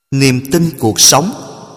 Niềm tin cuộc sống.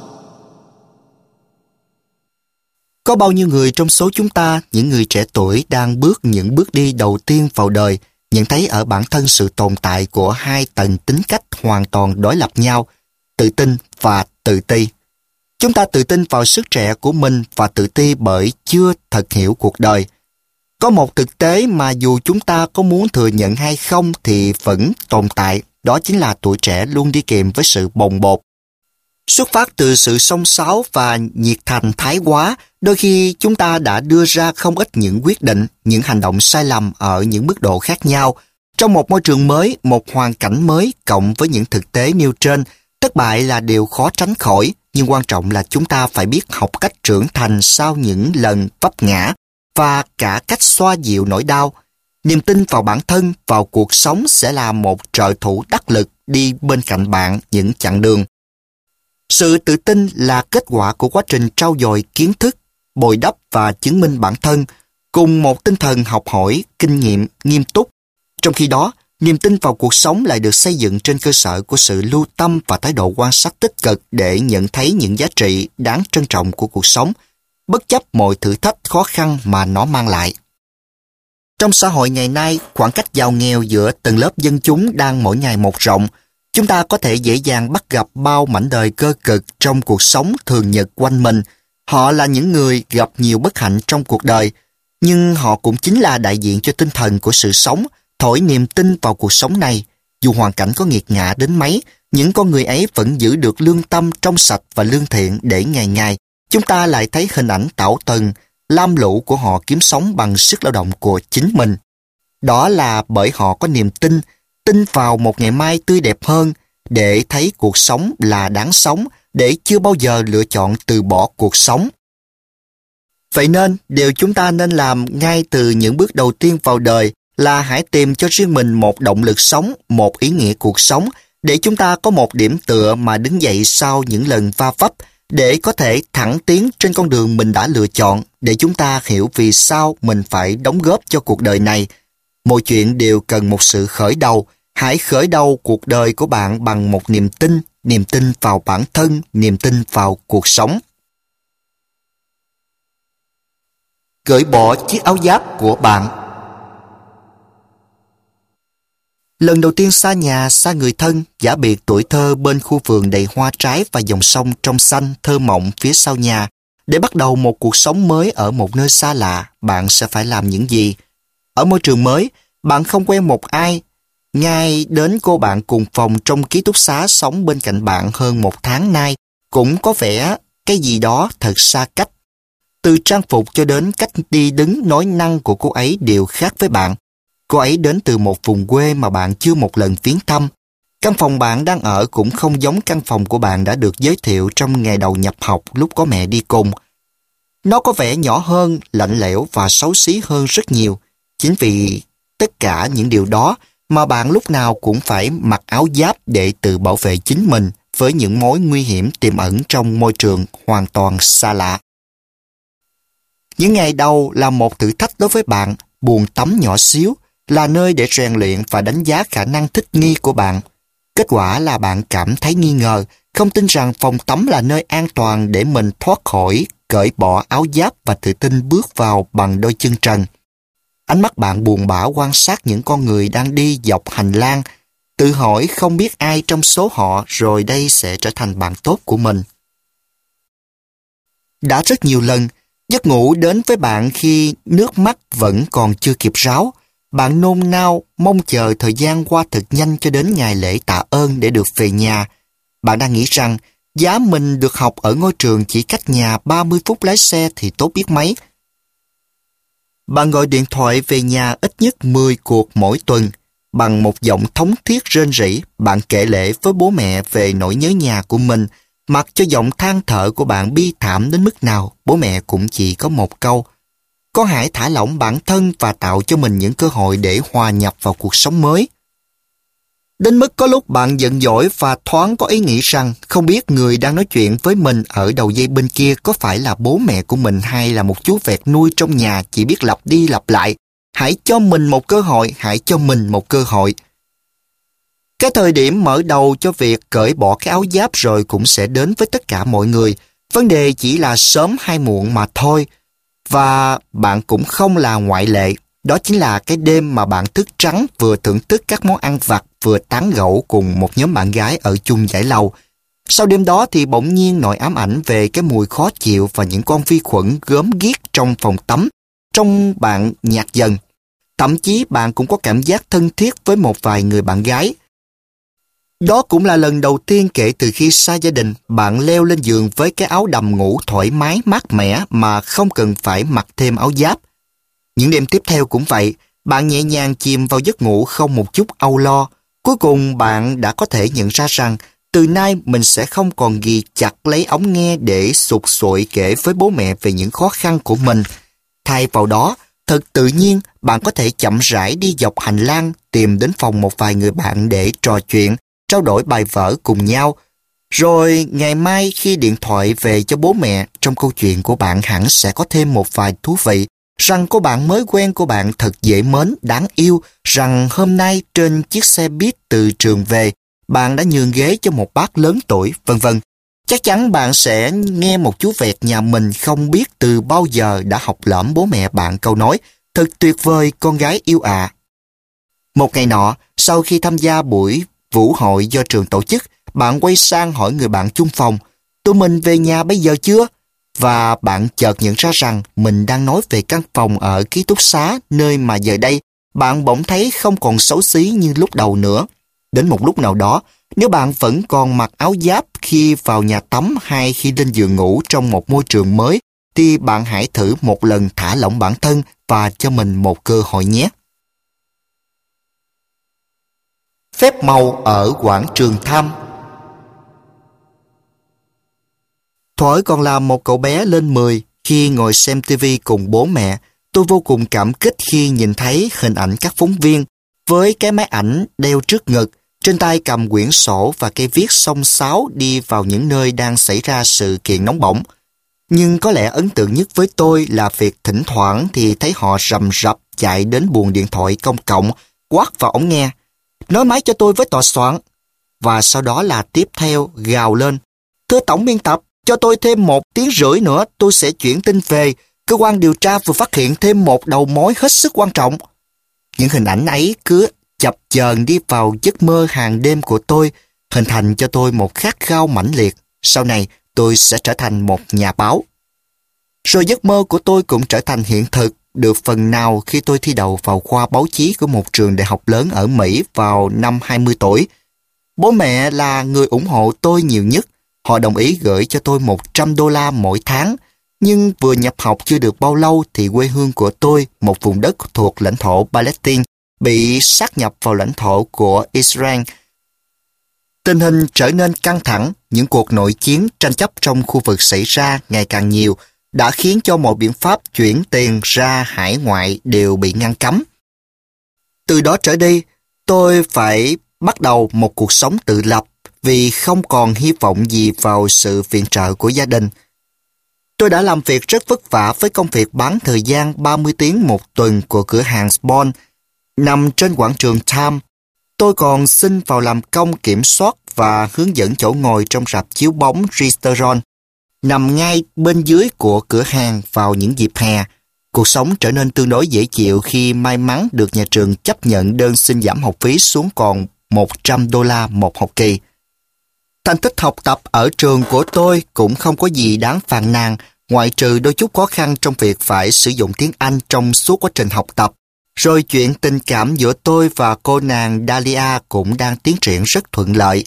Có bao nhiêu người trong số chúng ta, những người trẻ tuổi đang bước những bước đi đầu tiên vào đời, nhận thấy ở bản thân sự tồn tại của hai tầng tính cách hoàn toàn đối lập nhau, tự tin và tự ti. Chúng ta tự tin vào sức trẻ của mình và tự ti bởi chưa thật hiểu cuộc đời. Có một thực tế mà dù chúng ta có muốn thừa nhận hay không thì vẫn tồn tại, đó chính là tuổi trẻ luôn đi kèm với sự bồng bột. Xuất phát từ sự xông xáo và nhiệt thành thái quá, đôi khi chúng ta đã đưa ra không ít những quyết định, những hành động sai lầm ở những mức độ khác nhau. Trong một môi trường mới, một hoàn cảnh mới cộng với những thực tế nêu trên, thất bại là điều khó tránh khỏi, nhưng quan trọng là chúng ta phải biết học cách trưởng thành sau những lần vấp ngã và cả cách xoa dịu nỗi đau. Niềm tin vào bản thân, vào cuộc sống sẽ là một trợ thủ đắc lực đi bên cạnh bạn những chặng đường. Sự tự tin là kết quả của quá trình trau dồi kiến thức, bồi đắp và chứng minh bản thân, cùng một tinh thần học hỏi, kinh nghiệm, nghiêm túc. Trong khi đó, niềm tin vào cuộc sống lại được xây dựng trên cơ sở của sự lưu tâm và thái độ quan sát tích cực để nhận thấy những giá trị đáng trân trọng của cuộc sống, bất chấp mọi thử thách khó khăn mà nó mang lại. Trong xã hội ngày nay, khoảng cách giàu nghèo giữa tầng lớp dân chúng đang mỗi ngày một rộng. Chúng ta có thể dễ dàng bắt gặp bao mảnh đời cơ cực trong cuộc sống thường nhật quanh mình. Họ là những người gặp nhiều bất hạnh trong cuộc đời, nhưng họ cũng chính là đại diện cho tinh thần của sự sống, thổi niềm tin vào cuộc sống này. Dù hoàn cảnh có nghiệt ngã đến mấy, những con người ấy vẫn giữ được lương tâm trong sạch và lương thiện để ngày ngày chúng ta lại thấy hình ảnh tảo tần, lam lũ của họ kiếm sống bằng sức lao động của chính mình. Đó là bởi họ có niềm tin, tin vào một ngày mai tươi đẹp hơn, để thấy cuộc sống là đáng sống, để chưa bao giờ lựa chọn từ bỏ cuộc sống. Vậy nên, điều chúng ta nên làm ngay từ những bước đầu tiên vào đời là hãy tìm cho riêng mình một động lực sống, một ý nghĩa cuộc sống, để chúng ta có một điểm tựa mà đứng dậy sau những lần va vấp, để có thể thẳng tiến trên con đường mình đã lựa chọn, để chúng ta hiểu vì sao mình phải đóng góp cho cuộc đời này. Mọi chuyện đều cần một sự khởi đầu. Hãy khởi đầu cuộc đời của bạn bằng một niềm tin vào bản thân, niềm tin vào cuộc sống. Cởi bỏ chiếc áo giáp của bạn. Lần đầu tiên xa nhà, xa người thân, giã biệt tuổi thơ bên khu vườn đầy hoa trái và dòng sông trong xanh thơ mộng phía sau nhà, để bắt đầu một cuộc sống mới ở một nơi xa lạ, bạn sẽ phải làm những gì? Ở môi trường mới, bạn không quen một ai. Ngay đến cô bạn cùng phòng trong ký túc xá sống bên cạnh bạn hơn một tháng nay cũng có vẻ cái gì đó thật xa cách. Từ trang phục cho đến cách đi đứng nói năng của cô ấy đều khác với bạn. Cô ấy đến từ một vùng quê mà bạn chưa một lần viếng thăm. Căn phòng bạn đang ở cũng không giống căn phòng của bạn đã được giới thiệu trong ngày đầu nhập học lúc có mẹ đi cùng. Nó có vẻ nhỏ hơn, lạnh lẽo và xấu xí hơn rất nhiều. Chính vì tất cả những điều đó mà bạn lúc nào cũng phải mặc áo giáp để tự bảo vệ chính mình với những mối nguy hiểm tiềm ẩn trong môi trường hoàn toàn xa lạ. Những ngày đầu là một thử thách đối với bạn, buồng tắm nhỏ xíu là nơi để rèn luyện và đánh giá khả năng thích nghi của bạn. Kết quả là bạn cảm thấy nghi ngờ, không tin rằng phòng tắm là nơi an toàn để mình thoát khỏi, cởi bỏ áo giáp và tự tin bước vào bằng đôi chân trần. Ánh mắt bạn buồn bã quan sát những con người đang đi dọc hành lang, tự hỏi không biết ai trong số họ rồi đây sẽ trở thành bạn tốt của mình. Đã rất nhiều lần, giấc ngủ đến với bạn khi nước mắt vẫn còn chưa kịp ráo. Bạn nôn nao mong chờ thời gian qua thật nhanh cho đến ngày lễ tạ ơn để được về nhà. Bạn đang nghĩ rằng giá mình được học ở ngôi trường chỉ cách nhà 30 phút lái xe thì tốt biết mấy. Bạn gọi điện thoại về nhà ít nhất 10 cuộc mỗi tuần. Bằng một giọng thống thiết rên rỉ, bạn kể lể với bố mẹ về nỗi nhớ nhà của mình. Mặc cho giọng than thở của bạn bi thảm đến mức nào, bố mẹ cũng chỉ có một câu: con hãy thả lỏng bản thân và tạo cho mình những cơ hội để hòa nhập vào cuộc sống mới. Đến mức có lúc bạn giận dỗi và thoáng có ý nghĩ rằng không biết người đang nói chuyện với mình ở đầu dây bên kia có phải là bố mẹ của mình hay là một chú vẹt nuôi trong nhà chỉ biết lặp đi lặp lại: hãy cho mình một cơ hội, hãy cho mình một cơ hội. Cái thời điểm mở đầu cho việc cởi bỏ cái áo giáp rồi cũng sẽ đến với tất cả mọi người. Vấn đề chỉ là sớm hay muộn mà thôi. Và bạn cũng không là ngoại lệ. Đó chính là cái đêm mà bạn thức trắng vừa thưởng thức các món ăn vặt vừa tán gẫu cùng một nhóm bạn gái ở chung dãy lầu. Sau đêm đó thì bỗng nhiên nỗi ám ảnh về cái mùi khó chịu và những con vi khuẩn gớm ghiếc trong phòng tắm trong bạn nhạt dần. Thậm chí bạn cũng có cảm giác thân thiết với một vài người bạn gái. Đó cũng là lần đầu tiên kể từ khi xa gia đình, bạn leo lên giường với cái áo đầm ngủ thoải mái mát mẻ mà không cần phải mặc thêm áo giáp. Những đêm tiếp theo cũng vậy, bạn nhẹ nhàng chìm vào giấc ngủ không một chút âu lo. Cuối cùng bạn đã có thể nhận ra rằng từ nay mình sẽ không còn ghi chặt lấy ống nghe để sụt sội kể với bố mẹ về những khó khăn của mình. Thay vào đó, thật tự nhiên bạn có thể chậm rãi đi dọc hành lang tìm đến phòng một vài người bạn để trò chuyện, trao đổi bài vở cùng nhau. Rồi ngày mai khi điện thoại về cho bố mẹ, trong câu chuyện của bạn hẳn sẽ có thêm một vài thú vị, rằng cô bạn mới quen của bạn thật dễ mến, đáng yêu, rằng hôm nay trên chiếc xe buýt từ trường về, bạn đã nhường ghế cho một bác lớn tuổi, vân vân. Chắc chắn bạn sẽ nghe một chú vẹt nhà mình không biết từ bao giờ đã học lỏm bố mẹ bạn câu nói thật tuyệt vời con gái yêu ạ. Một ngày nọ, sau khi tham gia buổi vũ hội do trường tổ chức, bạn quay sang hỏi người bạn chung phòng, tụi mình về nhà bây giờ chưa? Và bạn chợt nhận ra rằng mình đang nói về căn phòng ở ký túc xá, nơi mà giờ đây bạn bỗng thấy không còn xấu xí như lúc đầu nữa. Đến một lúc nào đó, nếu bạn vẫn còn mặc áo giáp khi vào nhà tắm hay khi lên giường ngủ trong một môi trường mới, thì bạn hãy thử một lần thả lỏng bản thân và cho mình một cơ hội nhé. Phép màu ở quảng trường Tham. Thuở còn là một cậu bé lên 10, khi ngồi xem TV cùng bố mẹ, tôi vô cùng cảm kích khi nhìn thấy hình ảnh các phóng viên với cái máy ảnh đeo trước ngực, trên tay cầm quyển sổ và cây viết xông xáo đi vào những nơi đang xảy ra sự kiện nóng bỏng. Nhưng có lẽ ấn tượng nhất với tôi là việc thỉnh thoảng thì thấy họ rầm rập chạy đến buồng điện thoại công cộng, quát vào ống nghe, nói máy cho tôi với tòa soạn. Và sau đó là tiếp theo gào lên, thưa tổng biên tập, cho tôi thêm 1 tiếng rưỡi nữa tôi sẽ chuyển tin về. Cơ quan điều tra vừa phát hiện thêm một đầu mối hết sức quan trọng. Những hình ảnh ấy cứ chập chờn đi vào giấc mơ hàng đêm của tôi, hình thành cho tôi một khát khao mãnh liệt. Sau này tôi sẽ trở thành một nhà báo. Rồi giấc mơ của tôi cũng trở thành hiện thực được phần nào khi tôi thi đậu vào khoa báo chí của một trường đại học lớn ở Mỹ vào năm 20 tuổi. Bố mẹ là người ủng hộ tôi nhiều nhất. Họ đồng ý gửi cho tôi $100 mỗi tháng. Nhưng vừa nhập học chưa được bao lâu thì quê hương của tôi, một vùng đất thuộc lãnh thổ Palestine, bị sát nhập vào lãnh thổ của Israel. Tình hình trở nên căng thẳng, những cuộc nội chiến tranh chấp trong khu vực xảy ra ngày càng nhiều, đã khiến cho mọi biện pháp chuyển tiền ra hải ngoại đều bị ngăn cấm. Từ đó trở đi, tôi phải bắt đầu một cuộc sống tự lập vì không còn hy vọng gì vào sự viện trợ của gia đình. Tôi đã làm việc rất vất vả với công việc bán thời gian 30 tiếng một tuần của cửa hàng Spawn, nằm trên quảng trường Tham. Tôi còn xin vào làm công kiểm soát và hướng dẫn chỗ ngồi trong rạp chiếu bóng Restaurant, nằm ngay bên dưới của cửa hàng vào những dịp hè. Cuộc sống trở nên tương đối dễ chịu khi may mắn được nhà trường chấp nhận đơn xin giảm học phí xuống còn $100 một học kỳ. Thành tích học tập ở trường của tôi cũng không có gì đáng phàn nàn, ngoại trừ đôi chút khó khăn trong việc phải sử dụng tiếng Anh trong suốt quá trình học tập. Rồi chuyện tình cảm giữa tôi và cô nàng Dahlia cũng đang tiến triển rất thuận lợi.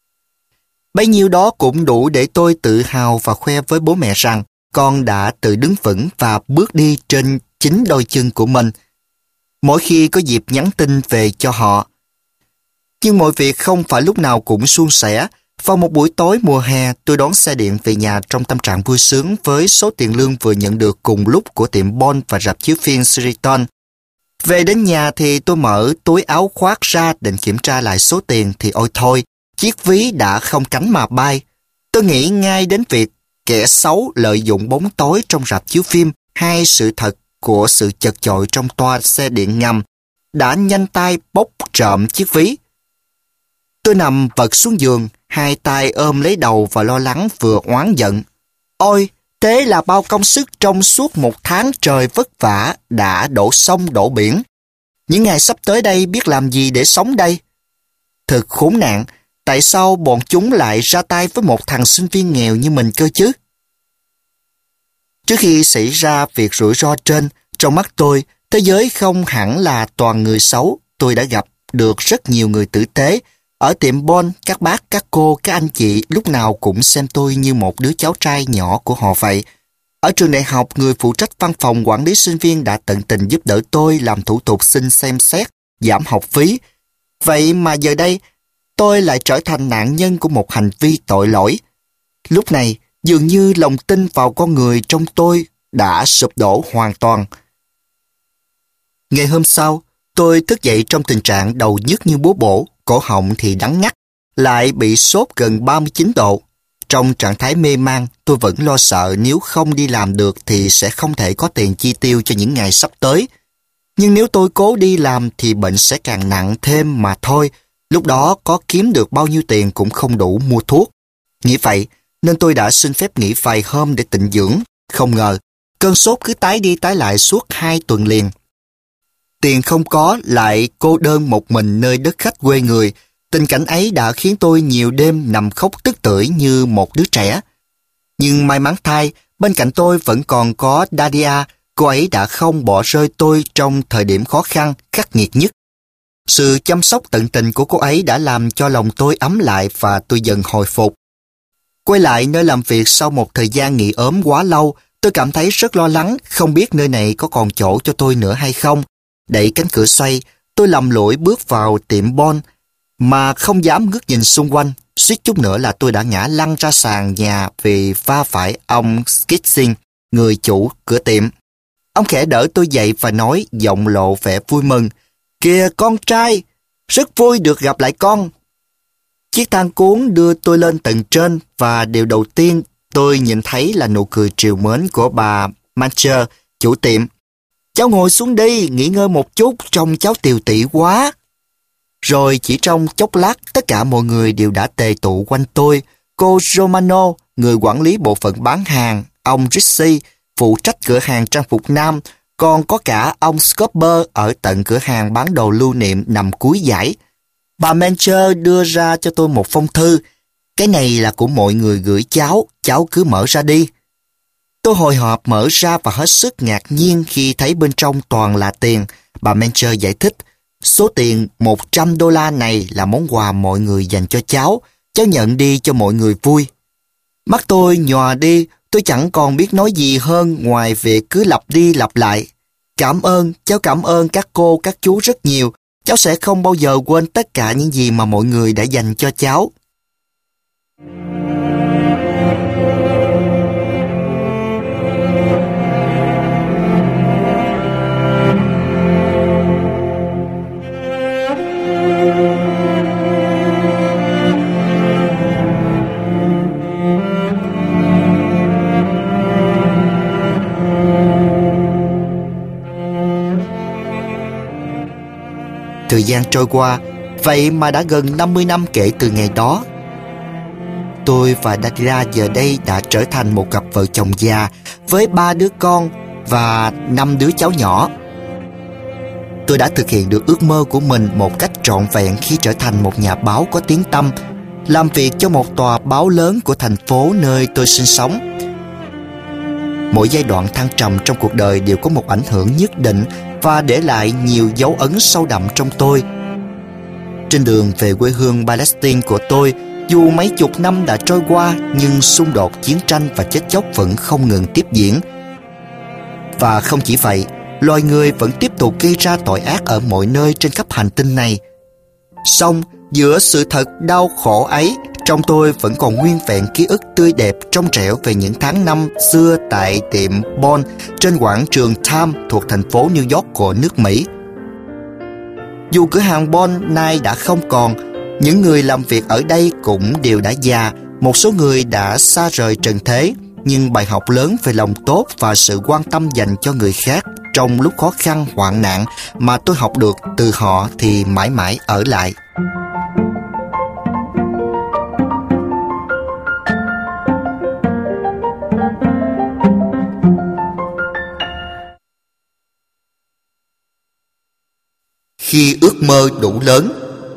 Bấy nhiêu đó cũng đủ để tôi tự hào và khoe với bố mẹ rằng con đã tự đứng vững và bước đi trên chính đôi chân của mình. Mỗi khi có dịp nhắn tin về cho họ. Nhưng mọi việc không phải lúc nào cũng suôn sẻ. Vào một buổi tối mùa hè, tôi đón xe điện về nhà trong tâm trạng vui sướng với số tiền lương vừa nhận được cùng lúc của tiệm Bond và rạp chiếu phim Sheraton. Về đến nhà thì tôi mở túi áo khoác ra định kiểm tra lại số tiền thì ôi thôi, chiếc ví đã không cánh mà bay. Tôi nghĩ ngay đến việc kẻ xấu lợi dụng bóng tối trong rạp chiếu phim hay sự thật của sự chật chội trong toa xe điện ngầm đã nhanh tay bốc trộm chiếc ví. Tôi nằm vật xuống giường, hai tay ôm lấy đầu và lo lắng vừa oán giận. Ôi, thế là bao công sức trong suốt 1 tháng trời vất vả đã đổ sông đổ biển. Những ngày sắp tới đây biết làm gì để sống đây? Thật khốn nạn, tại sao bọn chúng lại ra tay với một thằng sinh viên nghèo như mình cơ chứ? Trước khi xảy ra việc rủi ro trên, trong mắt tôi, thế giới không hẳn là toàn người xấu. Tôi đã gặp được rất nhiều người tử tế. Ở tiệm bon, các bác, các cô, các anh chị lúc nào cũng xem tôi như một đứa cháu trai nhỏ của họ vậy. Ở trường đại học, người phụ trách văn phòng quản lý sinh viên đã tận tình giúp đỡ tôi làm thủ tục xin xem xét, giảm học phí. Vậy mà giờ đây, tôi lại trở thành nạn nhân của một hành vi tội lỗi. Lúc này, dường như lòng tin vào con người trong tôi đã sụp đổ hoàn toàn. Ngày hôm sau, tôi thức dậy trong tình trạng đầu nhức như búa bổ, cổ họng thì đắng ngắt, lại bị sốt gần 39 độ. Trong trạng thái mê man, tôi vẫn lo sợ nếu không đi làm được thì sẽ không thể có tiền chi tiêu cho những ngày sắp tới. Nhưng nếu tôi cố đi làm thì bệnh sẽ càng nặng thêm mà thôi. Lúc đó có kiếm được bao nhiêu tiền cũng không đủ mua thuốc. Nghĩ vậy, nên tôi đã xin phép nghỉ vài hôm để tịnh dưỡng. Không ngờ, cơn sốt cứ tái đi tái lại suốt 2 tuần liền. Tiền không có, lại cô đơn một mình nơi đất khách quê người. Tình cảnh ấy đã khiến tôi nhiều đêm nằm khóc tức tưởi như một đứa trẻ. Nhưng may mắn thay, bên cạnh tôi vẫn còn có Daria. Cô ấy đã không bỏ rơi tôi trong thời điểm khó khăn, khắc nghiệt nhất. Sự chăm sóc tận tình của cô ấy đã làm cho lòng tôi ấm lại và tôi dần hồi phục. Quay lại nơi làm việc sau một thời gian nghỉ ốm quá lâu, tôi cảm thấy rất lo lắng, không biết nơi này có còn chỗ cho tôi nữa hay không. Đẩy cánh cửa xoay, tôi lầm lũi bước vào tiệm bon, mà không dám ngước nhìn xung quanh. Suýt chút nữa là tôi đã ngã lăn ra sàn nhà vì va phải ông Skitsing, người chủ cửa tiệm. Ông khẽ đỡ tôi dậy và nói, giọng lộ vẻ vui mừng. Kìa con trai, rất vui được gặp lại con. Chiếc thang cuốn đưa tôi lên tầng trên và điều đầu tiên tôi nhìn thấy là nụ cười trìu mến của bà Mancher, chủ tiệm. Cháu ngồi xuống đi, nghỉ ngơi một chút, trông cháu tiều tụy quá. Rồi chỉ trong chốc lát, tất cả mọi người đều đã tề tụ quanh tôi. Cô Romano, người quản lý bộ phận bán hàng, ông Ritchie, phụ trách cửa hàng trang phục nam, còn có cả ông Scopper ở tận cửa hàng bán đồ lưu niệm nằm cuối dãy. Bà Mancher đưa ra cho tôi một phong thư. Cái này là của mọi người gửi cháu cứ mở ra đi. Tôi hồi hộp mở ra và hết sức ngạc nhiên khi thấy bên trong toàn là tiền. Bà Mancher giải thích, số tiền $100 này là món quà mọi người dành cho cháu nhận đi cho mọi người vui. Mắt tôi nhòa đi, tôi chẳng còn biết nói gì hơn ngoài việc cứ lặp đi lặp lại. Cảm ơn, cháu cảm ơn các cô, các chú rất nhiều. Cháu sẽ không bao giờ quên tất cả những gì mà mọi người đã dành cho cháu. Thời gian trôi qua, vậy mà đã gần 50 năm kể từ ngày đó. Tôi và Dadira giờ đây đã trở thành một cặp vợ chồng già với 3 đứa con và 5 đứa cháu nhỏ. Tôi đã thực hiện được ước mơ của mình một cách trọn vẹn khi trở thành một nhà báo có tiếng tăm, làm việc cho một tòa báo lớn của thành phố nơi tôi sinh sống. Mỗi giai đoạn thăng trầm trong cuộc đời đều có một ảnh hưởng nhất định và để lại nhiều dấu ấn sâu đậm trong tôi. Trên đường về quê hương Palestine của tôi, dù mấy chục năm đã trôi qua nhưng xung đột, chiến tranh và chết chóc vẫn không ngừng tiếp diễn. Và không chỉ vậy, loài người vẫn tiếp tục gây ra tội ác ở mọi nơi trên khắp hành tinh này. Song giữa sự thật đau khổ ấy, trong tôi vẫn còn nguyên vẹn ký ức tươi đẹp trong trẻo về những tháng năm xưa tại tiệm Bon trên quảng trường Times thuộc thành phố New York của nước Mỹ. Dù cửa hàng Bon nay đã không còn, những người làm việc ở đây cũng đều đã già, một số người đã xa rời trần thế, nhưng bài học lớn về lòng tốt và sự quan tâm dành cho người khác trong lúc khó khăn hoạn nạn mà tôi học được từ họ thì mãi mãi ở lại. khi ước mơ đủ lớn.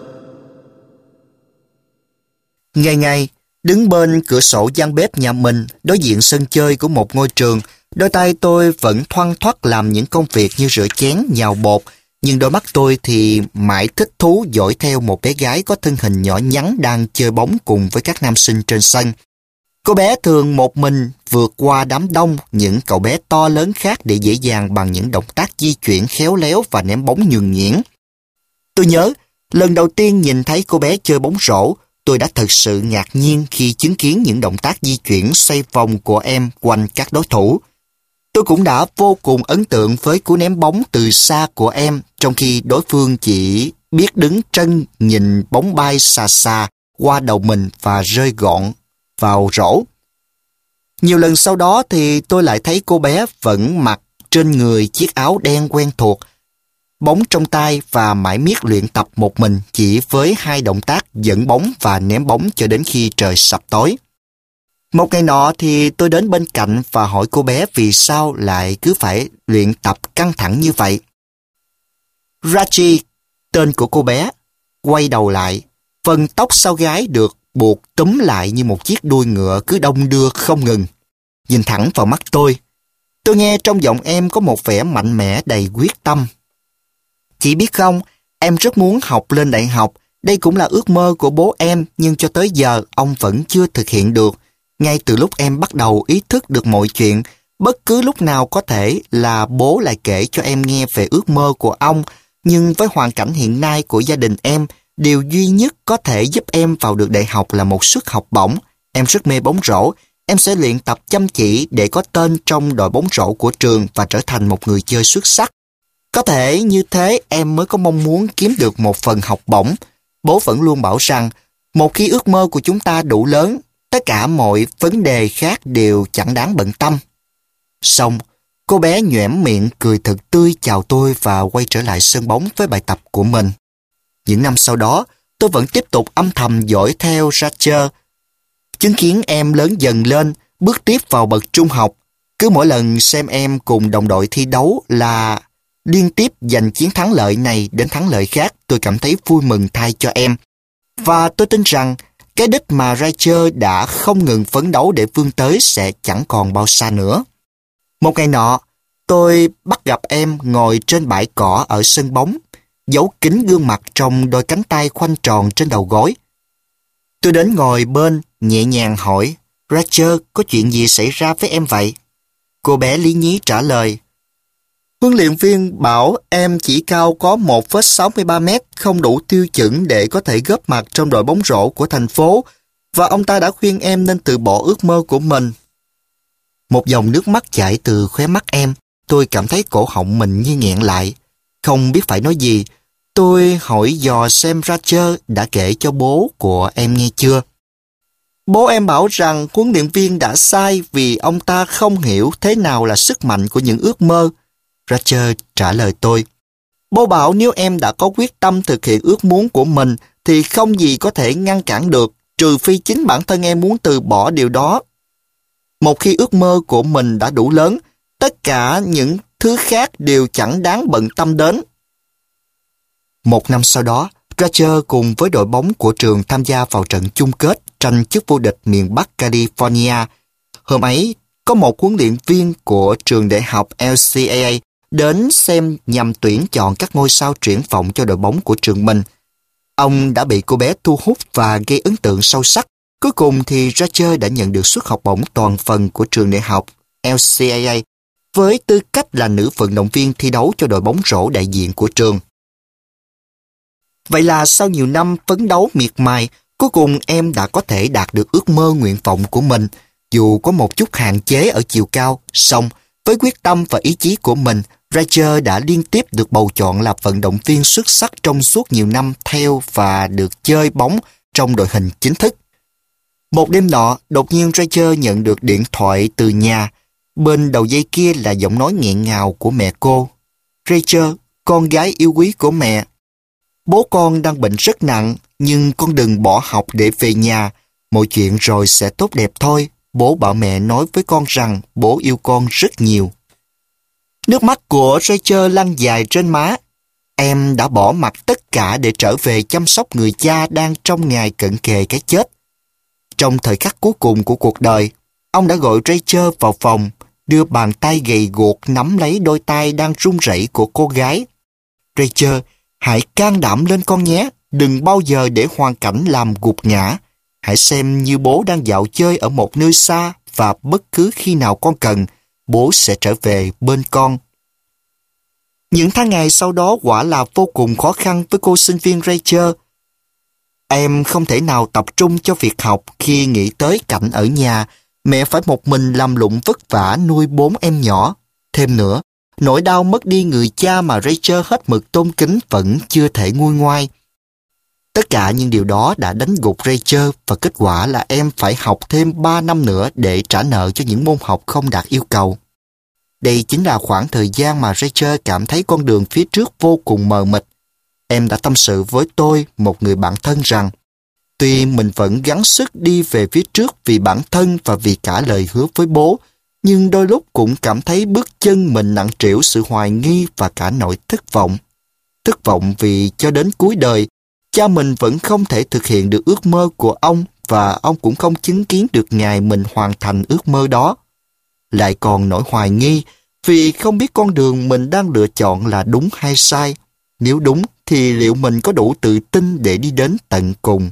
Ngày ngày, đứng bên cửa sổ gian bếp nhà mình, đối diện sân chơi của một ngôi trường, đôi tay tôi vẫn thoăn thoắt làm những công việc như rửa chén, nhào bột, nhưng đôi mắt tôi thì mãi thích thú dõi theo một bé gái có thân hình nhỏ nhắn đang chơi bóng cùng với các nam sinh trên sân. Cô bé thường một mình vượt qua đám đông những cậu bé to lớn khác để dễ dàng bằng những động tác di chuyển khéo léo và ném bóng nhuần nhuyễn. Tôi nhớ, lần đầu tiên nhìn thấy cô bé chơi bóng rổ, tôi đã thật sự ngạc nhiên khi chứng kiến những động tác di chuyển xoay vòng của em quanh các đối thủ. Tôi cũng đã vô cùng ấn tượng với cú ném bóng từ xa của em, trong khi đối phương chỉ biết đứng trân nhìn bóng bay xà xà qua đầu mình và rơi gọn vào rổ. Nhiều lần sau đó thì tôi lại thấy cô bé vẫn mặc trên người chiếc áo đen quen thuộc, bóng trong tay và mãi miết luyện tập một mình chỉ với 2 động tác dẫn bóng và ném bóng cho đến khi trời sập tối. Một ngày nọ thì tôi đến bên cạnh và hỏi cô bé vì sao lại cứ phải luyện tập căng thẳng như vậy. Rachi, tên của cô bé, quay đầu lại, phần tóc sau gáy được buộc túm lại như một chiếc đuôi ngựa cứ đong đưa không ngừng. Nhìn thẳng vào mắt tôi nghe trong giọng em có một vẻ mạnh mẽ đầy quyết tâm. Chị biết không, em rất muốn học lên đại học, đây cũng là ước mơ của bố em, nhưng cho tới giờ ông vẫn chưa thực hiện được. Ngay từ lúc em bắt đầu ý thức được mọi chuyện, bất cứ lúc nào có thể là bố lại kể cho em nghe về ước mơ của ông, nhưng với hoàn cảnh hiện nay của gia đình em, điều duy nhất có thể giúp em vào được đại học là một suất học bổng. Em rất mê bóng rổ, em sẽ luyện tập chăm chỉ để có tên trong đội bóng rổ của trường và trở thành một người chơi xuất sắc. Có thể như thế em mới có mong muốn kiếm được một phần học bổng. Bố vẫn luôn bảo rằng, một khi ước mơ của chúng ta đủ lớn, tất cả mọi vấn đề khác đều chẳng đáng bận tâm. Xong, cô bé nhoẻn miệng cười thật tươi chào tôi và quay trở lại sân bóng với bài tập của mình. Những năm sau đó, tôi vẫn tiếp tục âm thầm dõi theo Rachel, chứng kiến em lớn dần lên, bước tiếp vào bậc trung học. Cứ mỗi lần xem em cùng đồng đội thi đấu là liên tiếp giành chiến thắng lợi này đến thắng lợi khác, tôi cảm thấy vui mừng thay cho em. Và tôi tin rằng cái đích mà Rachel đã không ngừng phấn đấu để vươn tới sẽ chẳng còn bao xa nữa. Một ngày nọ, tôi bắt gặp em ngồi trên bãi cỏ ở sân bóng, giấu kín gương mặt trong đôi cánh tay khoanh tròn trên đầu gối. Tôi đến ngồi bên, nhẹ nhàng hỏi, Rachel, có chuyện gì xảy ra với em vậy? Cô bé lý nhí trả lời, huấn luyện viên bảo em chỉ cao có 1,63 mét, không đủ tiêu chuẩn để có thể góp mặt trong đội bóng rổ của thành phố, và ông ta đã khuyên em nên từ bỏ ước mơ của mình. Một dòng nước mắt chảy từ khóe mắt em, tôi cảm thấy cổ họng mình như nghẹn lại. Không biết phải nói gì, tôi hỏi dò xem Rachel đã kể cho bố của em nghe chưa. Bố em bảo rằng huấn luyện viên đã sai vì ông ta không hiểu thế nào là sức mạnh của những ước mơ. Rachel trả lời tôi. Bố bảo nếu em đã có quyết tâm thực hiện ước muốn của mình thì không gì có thể ngăn cản được, trừ phi chính bản thân em muốn từ bỏ điều đó. Một khi ước mơ của mình đã đủ lớn, tất cả những thứ khác đều chẳng đáng bận tâm đến. Một năm sau đó, Rachel cùng với đội bóng của trường tham gia vào trận chung kết tranh chức vô địch miền Bắc California. Hôm ấy, có một huấn luyện viên của trường đại học LCAA đến xem nhằm tuyển chọn các ngôi sao triển vọng cho đội bóng của trường mình. Ông đã bị cô bé thu hút và gây ấn tượng sâu sắc. Cuối cùng thì Rachel đã nhận được suất học bổng toàn phần của trường đại học LCAA với tư cách là nữ vận động viên thi đấu cho đội bóng rổ đại diện của trường. Vậy là sau nhiều năm phấn đấu miệt mài, cuối cùng em đã có thể đạt được ước mơ nguyện vọng của mình. Dù có một chút hạn chế ở chiều cao, song với quyết tâm và ý chí của mình, Rachel đã liên tiếp được bầu chọn là vận động viên xuất sắc trong suốt nhiều năm theo và được chơi bóng trong đội hình chính thức. Một đêm nọ, đột nhiên Rachel nhận được điện thoại từ nhà. Bên đầu dây kia là giọng nói nghẹn ngào của mẹ cô. Rachel, con gái yêu quý của mẹ. Bố con đang bệnh rất nặng, nhưng con đừng bỏ học để về nhà. Mọi chuyện rồi sẽ tốt đẹp thôi. Bố bảo mẹ nói với con rằng bố yêu con rất nhiều. Nước mắt của Rachel lăn dài trên má. Em đã bỏ mặc tất cả để trở về chăm sóc người cha đang trong ngày cận kề cái chết. Trong thời khắc cuối cùng của cuộc đời, ông đã gọi Rachel vào phòng, đưa bàn tay gầy guộc nắm lấy đôi tay đang run rẩy của cô gái. Rachel, hãy can đảm lên con nhé, đừng bao giờ để hoàn cảnh làm gục ngã. Hãy xem như bố đang dạo chơi ở một nơi xa và bất cứ khi nào con cần, bố sẽ trở về bên con. Những tháng ngày sau đó quả là vô cùng khó khăn với cô sinh viên Rachel. Em không thể nào tập trung cho việc học khi nghĩ tới cảnh ở nhà, mẹ phải một mình làm lụng vất vả nuôi 4 em nhỏ. Thêm nữa, nỗi đau mất đi người cha mà Rachel hết mực tôn kính vẫn chưa thể nguôi ngoai. Tất cả những điều đó đã đánh gục Rachel và kết quả là em phải học thêm 3 năm nữa để trả nợ cho những môn học không đạt yêu cầu. Đây chính là khoảng thời gian mà Rachel cảm thấy con đường phía trước vô cùng mờ mịt. Em đã tâm sự với tôi, một người bạn thân rằng tuy mình vẫn gắng sức đi về phía trước vì bản thân và vì cả lời hứa với bố, nhưng đôi lúc cũng cảm thấy bước chân mình nặng trĩu sự hoài nghi và cả nỗi thất vọng. Thất vọng vì cho đến cuối đời, cha mình vẫn không thể thực hiện được ước mơ của ông và ông cũng không chứng kiến được ngày mình hoàn thành ước mơ đó. Lại còn nỗi hoài nghi vì không biết con đường mình đang lựa chọn là đúng hay sai. Nếu đúng thì liệu mình có đủ tự tin để đi đến tận cùng?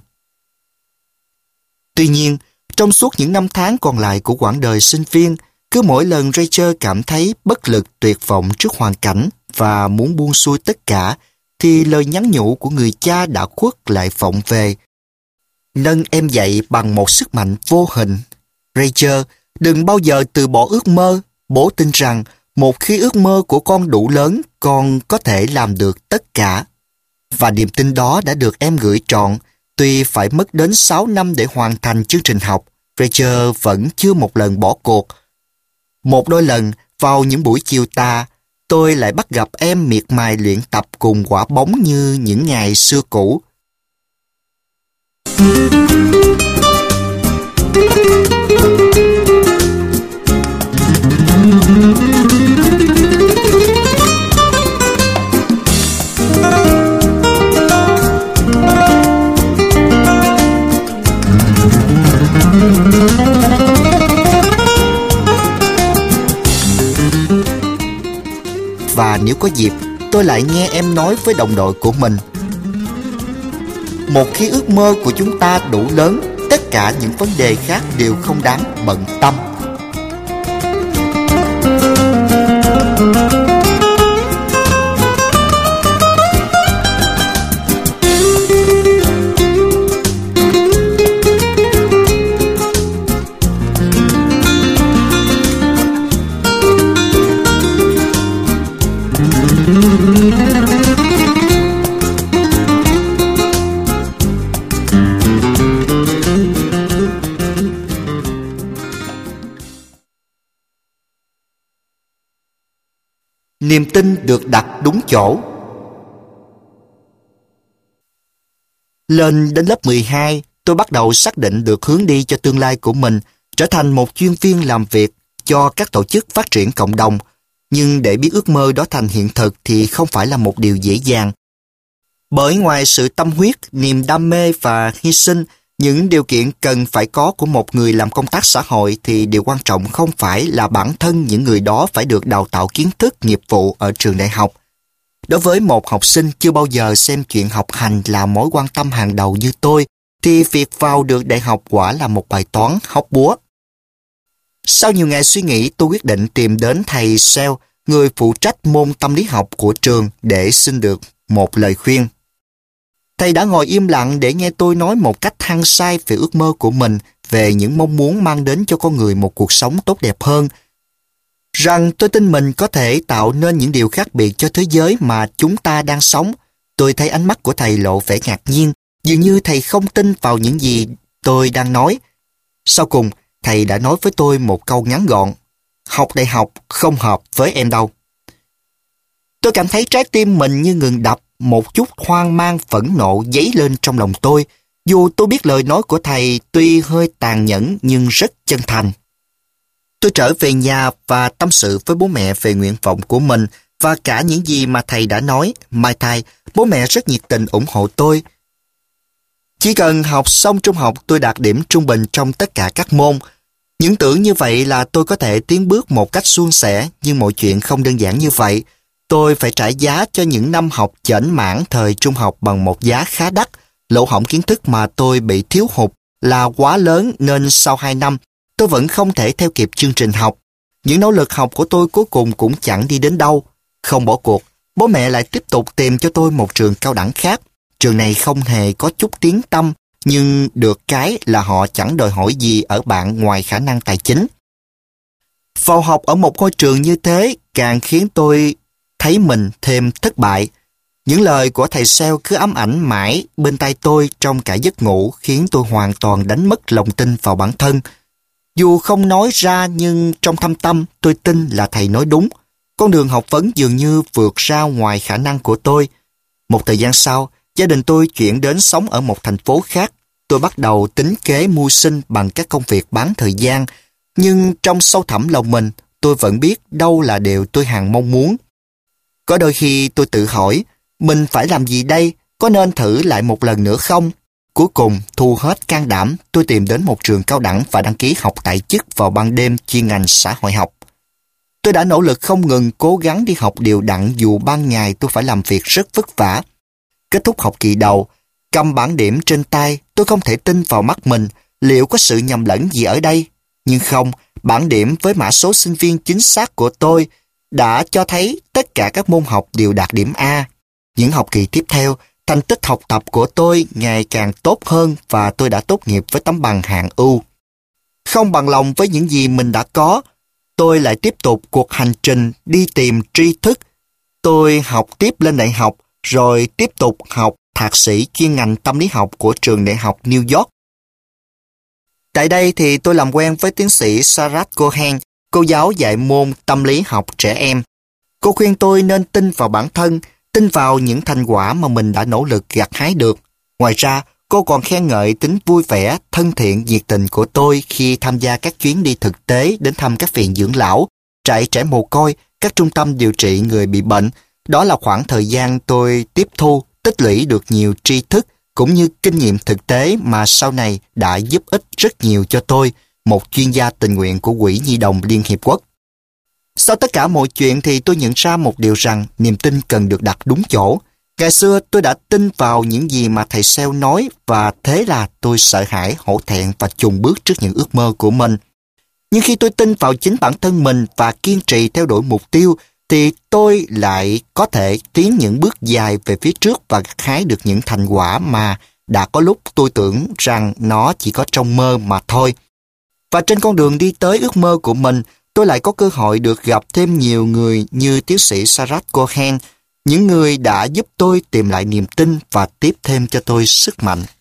Tuy nhiên, trong suốt những năm tháng còn lại của quãng đời sinh viên, cứ mỗi lần Rachel cảm thấy bất lực tuyệt vọng trước hoàn cảnh và muốn buông xuôi tất cả, thì lời nhắn nhủ của người cha đã khuất lại vọng về, nâng em dậy bằng một sức mạnh vô hình. Rachel, đừng bao giờ từ bỏ ước mơ. Bố tin rằng một khi ước mơ của con đủ lớn, con có thể làm được tất cả. Và niềm tin đó đã được em gửi trọn. Tuy phải mất đến 6 năm để hoàn thành chương trình học, Rachel vẫn chưa một lần bỏ cuộc. Một đôi lần, vào những buổi chiều tà, tôi lại bắt gặp em miệt mài luyện tập cùng quả bóng như những ngày xưa cũ. Và nếu có dịp, tôi lại nghe em nói với đồng đội của mình: một khi ước mơ của chúng ta đủ lớn, tất cả những vấn đề khác đều không đáng bận tâm. Niềm tin được đặt đúng chỗ. Lên đến lớp 12, tôi bắt đầu xác định được hướng đi cho tương lai của mình, trở thành một chuyên viên làm việc cho các tổ chức phát triển cộng đồng. Nhưng để biến ước mơ đó thành hiện thực thì không phải là một điều dễ dàng. Bởi ngoài sự tâm huyết, niềm đam mê và hy sinh, những điều kiện cần phải có của một người làm công tác xã hội thì điều quan trọng không phải là bản thân những người đó phải được đào tạo kiến thức nghiệp vụ ở trường đại học. Đối với một học sinh chưa bao giờ xem chuyện học hành là mối quan tâm hàng đầu như tôi, thì việc vào được đại học quả là một bài toán hóc búa. Sau nhiều ngày suy nghĩ, tôi quyết định tìm đến thầy Sell, người phụ trách môn tâm lý học của trường, để xin được một lời khuyên. Thầy đã ngồi im lặng để nghe tôi nói một cách hăng say về ước mơ của mình, về những mong muốn mang đến cho con người một cuộc sống tốt đẹp hơn. Rằng tôi tin mình có thể tạo nên những điều khác biệt cho thế giới mà chúng ta đang sống. Tôi thấy ánh mắt của thầy lộ vẻ ngạc nhiên, dường như thầy không tin vào những gì tôi đang nói. Sau cùng, thầy đã nói với tôi một câu ngắn gọn: học đại học không hợp với em đâu. Tôi cảm thấy trái tim mình như ngừng đập, một chút hoang mang phẫn nộ dấy lên trong lòng tôi. Dù tôi biết lời nói của thầy tuy hơi tàn nhẫn nhưng rất chân thành. Tôi trở về nhà và tâm sự với bố mẹ về nguyện vọng của mình. và cả những gì mà thầy đã nói. Mai thai, bố mẹ rất nhiệt tình ủng hộ tôi. Chỉ cần học xong trung học tôi đạt điểm trung bình trong tất cả các môn. Những tưởng như vậy là tôi có thể tiến bước một cách suôn sẻ, nhưng mọi chuyện không đơn giản như vậy. Tôi phải trả giá cho những năm học chểnh mảng thời trung học bằng một giá khá đắt. Lỗ hổng kiến thức mà tôi bị thiếu hụt là quá lớn nên sau 2 năm, tôi vẫn không thể theo kịp chương trình học. Những nỗ lực học của tôi cuối cùng cũng chẳng đi đến đâu. Không bỏ cuộc, bố mẹ lại tiếp tục tìm cho tôi một trường cao đẳng khác. Trường này không hề có chút tiếng tăm, nhưng được cái là họ chẳng đòi hỏi gì ở bạn ngoài khả năng tài chính. Vào học ở một ngôi trường như thế càng khiến tôi thấy mình thêm thất bại. Những lời của thầy Seo cứ ám ảnh mãi bên tai tôi trong cả giấc ngủ khiến tôi hoàn toàn đánh mất lòng tin vào bản thân. Dù không nói ra nhưng trong thâm tâm tôi tin là thầy nói đúng. Con đường học vấn dường như vượt ra ngoài khả năng của tôi. Một thời gian sau, gia đình tôi chuyển đến sống ở một thành phố khác. Tôi bắt đầu tính kế mưu sinh bằng các công việc bán thời gian. Nhưng trong sâu thẳm lòng mình, tôi vẫn biết đâu là điều tôi hằng mong muốn. Có đôi khi tôi tự hỏi, mình phải làm gì đây? Có nên thử lại một lần nữa không? Cuối cùng, thu hết can đảm, tôi tìm đến một trường cao đẳng và đăng ký học tại chức vào ban đêm chuyên ngành xã hội học. Tôi đã nỗ lực không ngừng cố gắng đi học đều đặn dù ban ngày tôi phải làm việc rất vất vả. Kết thúc học kỳ đầu, cầm bảng điểm trên tay, tôi không thể tin vào mắt mình, liệu có sự nhầm lẫn gì ở đây? Nhưng không, bảng điểm với mã số sinh viên chính xác của tôi đã cho thấy tất cả các môn học đều đạt điểm A. Những học kỳ tiếp theo, thành tích học tập của tôi ngày càng tốt hơn và tôi đã tốt nghiệp với tấm bằng hạng ưu. Không bằng lòng với những gì mình đã có, tôi lại tiếp tục cuộc hành trình đi tìm tri thức. Tôi học tiếp lên đại học, rồi tiếp tục học thạc sĩ chuyên ngành tâm lý học của trường đại học New York. Tại đây thì tôi làm quen với tiến sĩ Sarah Cohen, cô giáo dạy môn tâm lý học trẻ em. Cô khuyên tôi nên tin vào bản thân, tin vào những thành quả mà mình đã nỗ lực gặt hái được. Ngoài ra, cô còn khen ngợi tính vui vẻ, thân thiện, nhiệt tình của tôi khi tham gia các chuyến đi thực tế đến thăm các viện dưỡng lão, trại trẻ mồ côi, các trung tâm điều trị người bị bệnh. Đó là khoảng thời gian tôi tiếp thu, tích lũy được nhiều tri thức cũng như kinh nghiệm thực tế mà sau này đã giúp ích rất nhiều cho tôi, một chuyên gia tình nguyện của Quỹ Nhi đồng Liên Hiệp Quốc. Sau tất cả mọi chuyện thì tôi nhận ra một điều rằng niềm tin cần được đặt đúng chỗ. Ngày xưa tôi đã tin vào những gì mà thầy Seo nói và thế là tôi sợ hãi, hổ thẹn và chùn bước trước những ước mơ của mình. Nhưng khi tôi tin vào chính bản thân mình và kiên trì theo đuổi mục tiêu thì tôi lại có thể tiến những bước dài về phía trước và gặt hái được những thành quả mà đã có lúc tôi tưởng rằng nó chỉ có trong mơ mà thôi. Và trên con đường đi tới ước mơ của mình, tôi lại có cơ hội được gặp thêm nhiều người như tiến sĩ Sarah Cohen, những người đã giúp tôi tìm lại niềm tin và tiếp thêm cho tôi sức mạnh.